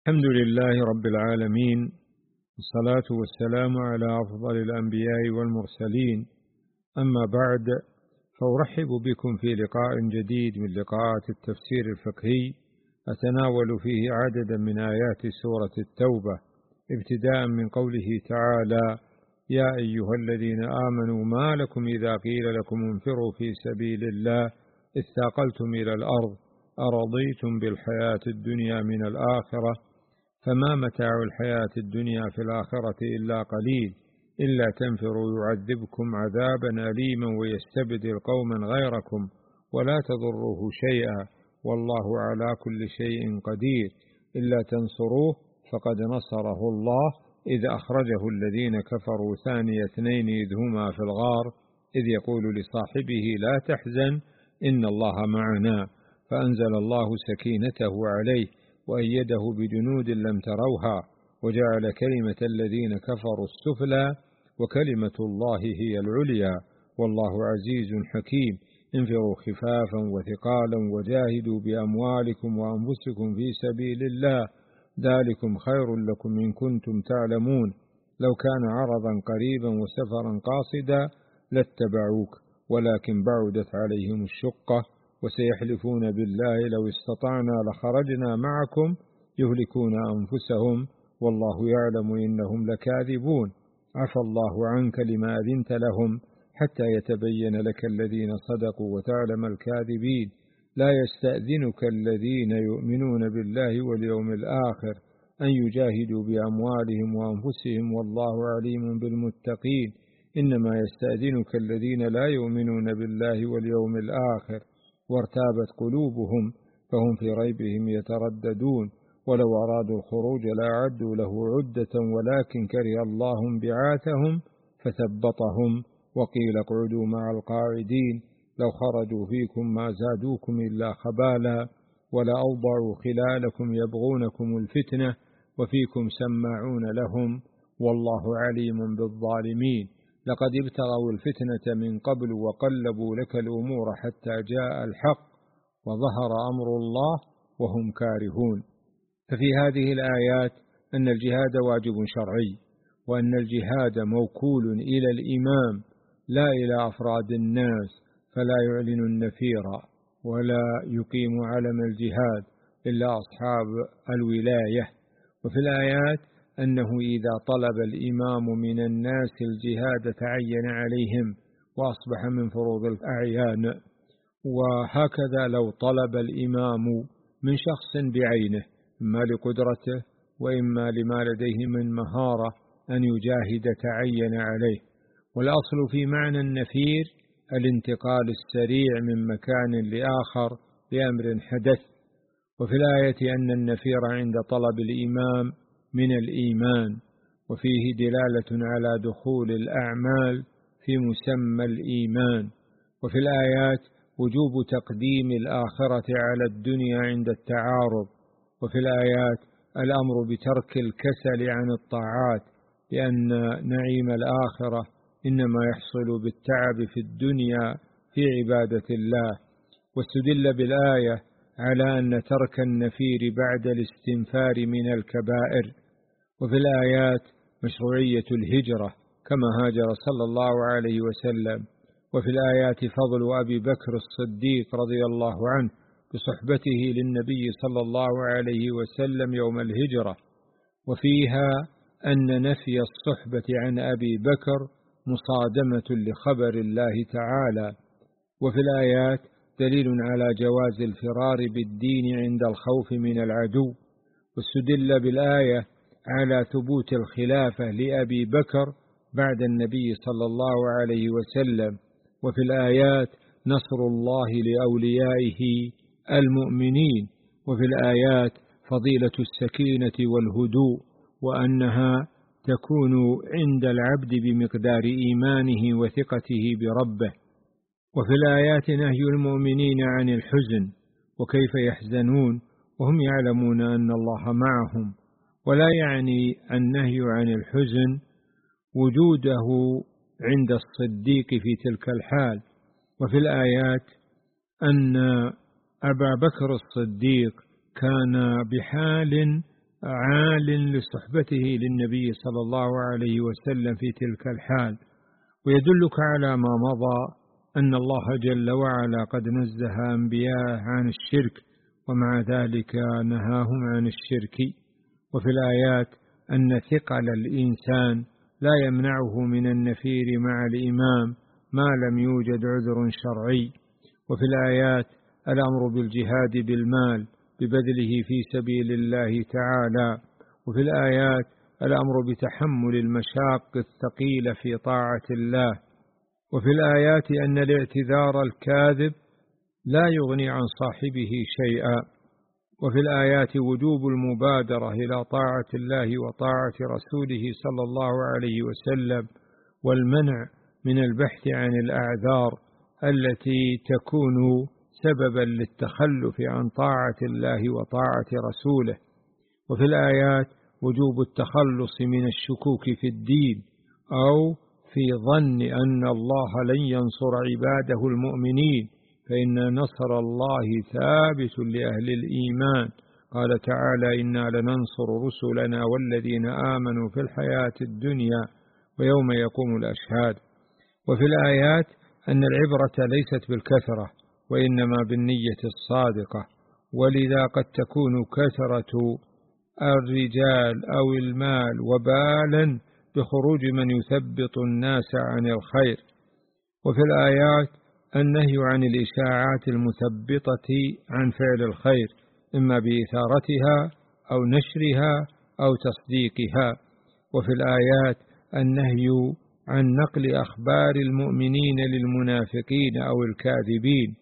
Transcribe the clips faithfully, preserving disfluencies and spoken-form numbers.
الحمد لله رب العالمين، والصلاة والسلام على أفضل الأنبياء والمرسلين. أما بعد، فأرحب بكم في لقاء جديد من لقاءات التفسير الفقهي، أتناول فيه عددا من آيات سورة التوبة، ابتداء من قوله تعالى: يا أيها الذين آمنوا ما لكم إذا قيل لكم انفروا في سبيل الله اثاقلتم إلى الأرض أرضيتم بالحياة الدنيا من الآخرة فما متاع الحياة الدنيا في الآخرة إلا قليل إلا تنفروا يعذبكم عذابا أليما ويستبدل قوما غيركم ولا تضروه شيئا والله على كل شيء قدير إلا تنصروه فقد نصره الله إذ أخرجه الذين كفروا ثاني اثنين إذ هما في الغار إذ يقول لصاحبه لا تحزن إن الله معنا فأنزل الله سكينته عليه وأيده بجنود لم تروها وجعل كلمة الذين كفروا السفلى وكلمة الله هي العليا والله عزيز حكيم. انفروا خفافا وثقالا وجاهدوا بأموالكم وأنفسكم في سبيل الله ذلكم خير لكم إن كنتم تعلمون لو كان عرضا قريبا وسفرا قاصدا لاتبعوك ولكن بعدت عليهم الشقة وسيحلفون بالله لو استطعنا لخرجنا معكم يهلكون أنفسهم والله يعلم إنهم لكاذبون عفى الله عنك لما أذنت لهم حتى يتبين لك الذين صدقوا وتعلم الكاذبين لا يستأذنك الذين يؤمنون بالله واليوم الآخر أن يجاهدوا بأموالهم وأنفسهم والله عليم بالمتقين إنما يستأذنك الذين لا يؤمنون بالله واليوم الآخر وارتابت قلوبهم فهم في ريبهم يترددون ولو أرادوا الخروج لأعدوا له عدة ولكن كره الله انبعاثهم فثبطهم وقيل اقعدوا مع القاعدين لو خرجوا فيكم ما زادوكم إلا خبالا ولأوضعوا خلالكم يبغونكم الفتنة وفيكم سماعون لهم والله عليم بالظالمين لقد ابتغوا الفتنة من قبل وقلبوا لك الأمور حتى جاء الحق وظهر أمر الله وهم كارهون. ففي هذه الآيات أن الجهاد واجب شرعي وأن الجهاد موكول إلى الإمام لا إلى أفراد الناس فلا يعلن النفير ولا يقيم علم الجهاد إلا أصحاب الولاية. وفي الآيات أنه إذا طلب الإمام من الناس الجهاد تعين عليهم وأصبح من فروض الأعيان، وهكذا لو طلب الإمام من شخص بعينه إما لقدرته وإما لما لديه من مهارة أن يجاهد تعين عليه. والأصل في معنى النفير الانتقال السريع من مكان لآخر بأمر حدث. وفي الآية أن النفير عند طلب الإمام من الإيمان وفيه دلالة على دخول الأعمال في مسمى الإيمان. وفي الآيات وجوب تقديم الآخرة على الدنيا عند التعارض. وفي الآيات الأمر بترك الكسل عن الطاعات لأن نعيم الآخرة إنما يحصل بالتعب في الدنيا في عبادة الله. واستدل بالآية على أن ترك النفير بعد الاستنفار من الكبائر. وفي الآيات مشروعية الهجرة كما هاجر صلى الله عليه وسلم. وفي الآيات فضل أبي بكر الصديق رضي الله عنه بصحبته للنبي صلى الله عليه وسلم يوم الهجرة. وفيها أن نفي الصحبة عن أبي بكر مصادمة لخبر الله تعالى. وفي الآيات دليل على جواز الفرار بالدين عند الخوف من العدو. واستدل بالآية على ثبوت الخلافة لأبي بكر بعد النبي صلى الله عليه وسلم. وفي الآيات نصر الله لأوليائه المؤمنين. وفي الآيات فضيلة السكينة والهدوء وأنها تكون عند العبد بمقدار إيمانه وثقته بربه. وفي الآيات نهي المؤمنين عن الحزن وكيف يحزنون وهم يعلمون أن الله معهم. ولا يعني النهي عن الحزن وجوده عند الصديق في تلك الحال. وفي الآيات أن أبا بكر الصديق كان بحال عال لصحبته للنبي صلى الله عليه وسلم في تلك الحال. ويدلك على ما مضى أن الله جل وعلا قد نزه أنبياءه عن الشرك، ومع ذلك نهاهم عن الشرك. وفي الآيات أن ثقل الإنسان لا يمنعه من النفير مع الإمام ما لم يوجد عذر شرعي. وفي الآيات الأمر بالجهاد بالمال ببذله في سبيل الله تعالى. وفي الآيات الأمر بتحمل المشاق الثقيلة في طاعة الله. وفي الآيات أن الاعتذار الكاذب لا يغني عن صاحبه شيئا. وفي الآيات وجوب المبادرة إلى طاعة الله وطاعة رسوله صلى الله عليه وسلم، والمنع من البحث عن الأعذار التي تكون سببا للتخلف عن طاعة الله وطاعة رسوله. وفي الآيات وجوب التخلص من الشكوك في الدين أو في ظن أن الله لن ينصر عباده المؤمنين، فإن نصر الله ثابت لأهل الإيمان. قال تعالى: إنا لننصر رسلنا والذين آمنوا في الحياة الدنيا ويوم يقوم الأشهاد. وفي الآيات أن العبرة ليست بالكثرة وإنما بالنية الصادقة، ولذا قد تكون كثرة الرجال أو المال وبالا بخروج من يثبط الناس عن الخير. وفي الآيات النهي عن الإشاعات المثبطة عن فعل الخير، إما بإثارتها أو نشرها أو تصديقها. وفي الآيات النهي عن نقل أخبار المؤمنين للمنافقين أو الكاذبين.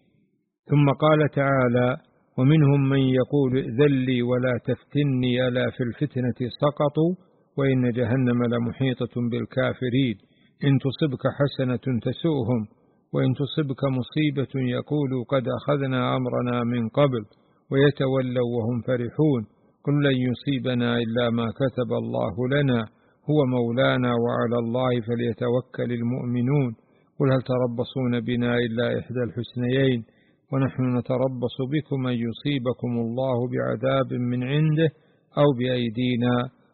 ثم قال تعالى: ومنهم من يقول ائذن لي ولا تفتني ألا في الفتنة سقطوا وإن جهنم لمحيطة بالكافرين إن تصبك حسنة تسؤهم وإن تصبك مصيبة يقولوا قد أخذنا أمرنا من قبل ويتولوا وهم فرحون قل لن يصيبنا إلا ما كتب الله لنا هو مولانا وعلى الله فليتوكل المؤمنون قل هل تربصون بنا إلا إحدى الحسنيين ونحن نتربص بكم أن يصيبكم الله بعذاب من عنده أو بأيدينا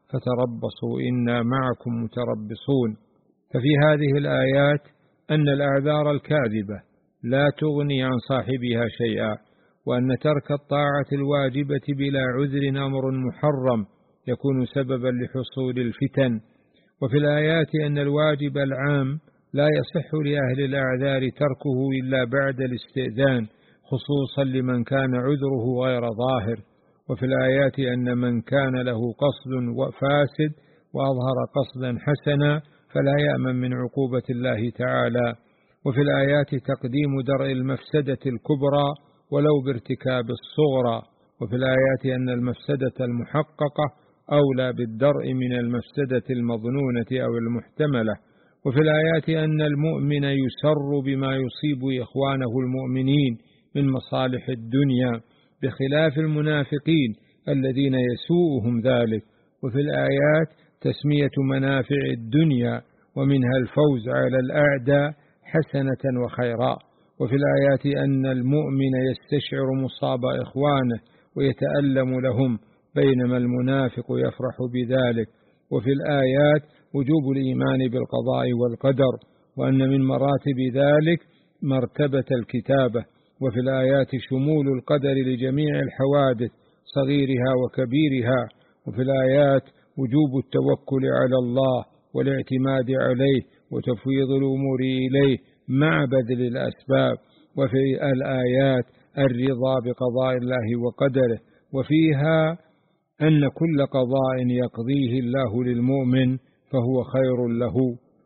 فتربصوا إنا معكم متربصون. ففي هذه الآيات أن الأعذار الكاذبة لا تغني عن صاحبها شيئا، وأن ترك الطاعة الواجبة بلا عذر أمر محرم يكون سببا لحصول الفتن. وفي الآيات أن الواجب العام لا يصح لأهل الأعذار تركه إلا بعد الاستئذان، خصوصا لمن كان عذره غير ظاهر. وفي الآيات أن من كان له قصد فاسد وأظهر قصدا حسنا فلا يأمن من عقوبة الله تعالى. وفي الآيات تقديم درء المفسدة الكبرى ولو بارتكاب الصغرى. وفي الآيات أن المفسدة المحققة أولى بالدرء من المفسدة المظنونة أو المحتملة. وفي الآيات أن المؤمن يسر بما يصيب إخوانه المؤمنين من مصالح الدنيا بخلاف المنافقين الذين يسوءهم ذلك. وفي الآيات تسمية منافع الدنيا ومنها الفوز على الأعداء حسنة وخيرا. وفي الآيات أن المؤمن يستشعر مصاب إخوانه ويتألم لهم بينما المنافق يفرح بذلك. وفي الآيات وجوب الإيمان بالقضاء والقدر وأن من مراتب ذلك مرتبة الكتابة. وفي الآيات شمول القدر لجميع الحوادث صغيرها وكبيرها. وفي الآيات وجوب التوكل على الله والاعتماد عليه وتفويض الأمور إليه مع بذل الأسباب. وفي الآيات الرضا بقضاء الله وقدره، وفيها أن كل قضاء يقضيه الله للمؤمن فهو خير له،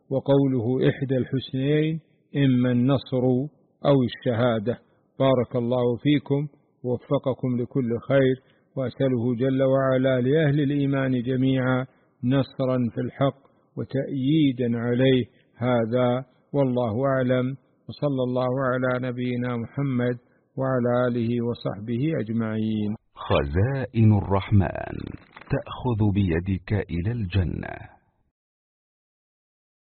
وقوله إحدى الحسنيين إما النصر أو الشهادة. بارك الله فيكم ووفقكم لكل خير، وأسأله جل وعلا لأهل الإيمان جميعا نصرا في الحق وتأييدا عليه. هذا والله أعلم، وصلى الله على نبينا محمد وعلى آله وصحبه أجمعين. خزائن الرحمن تأخذ بيدك إلى الجنة.